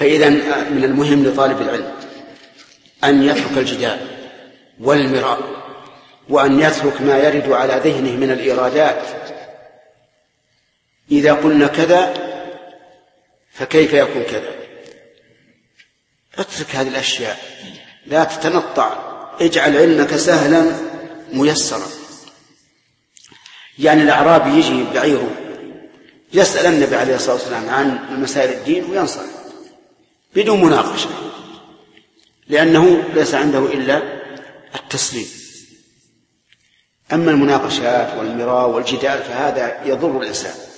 فإذا من المهم لطالب العلم أن يترك الجدال والمراء، وأن يترك ما يرد على ذهنه من الإيرادات. إذا قلنا كذا فكيف يكون كذا؟ اترك هذه الأشياء، لا تتنطع، اجعل علمك سهلا ميسرا. يعني الأعرابي يجي بعيره يسأل النبي عليه الصلاة والسلام عن مسائل الدين وينصرف بدون مناقشة، لأنه ليس عنده إلا التسليم. أما المناقشات والمراء والجدال فهذا يضر الإنسان.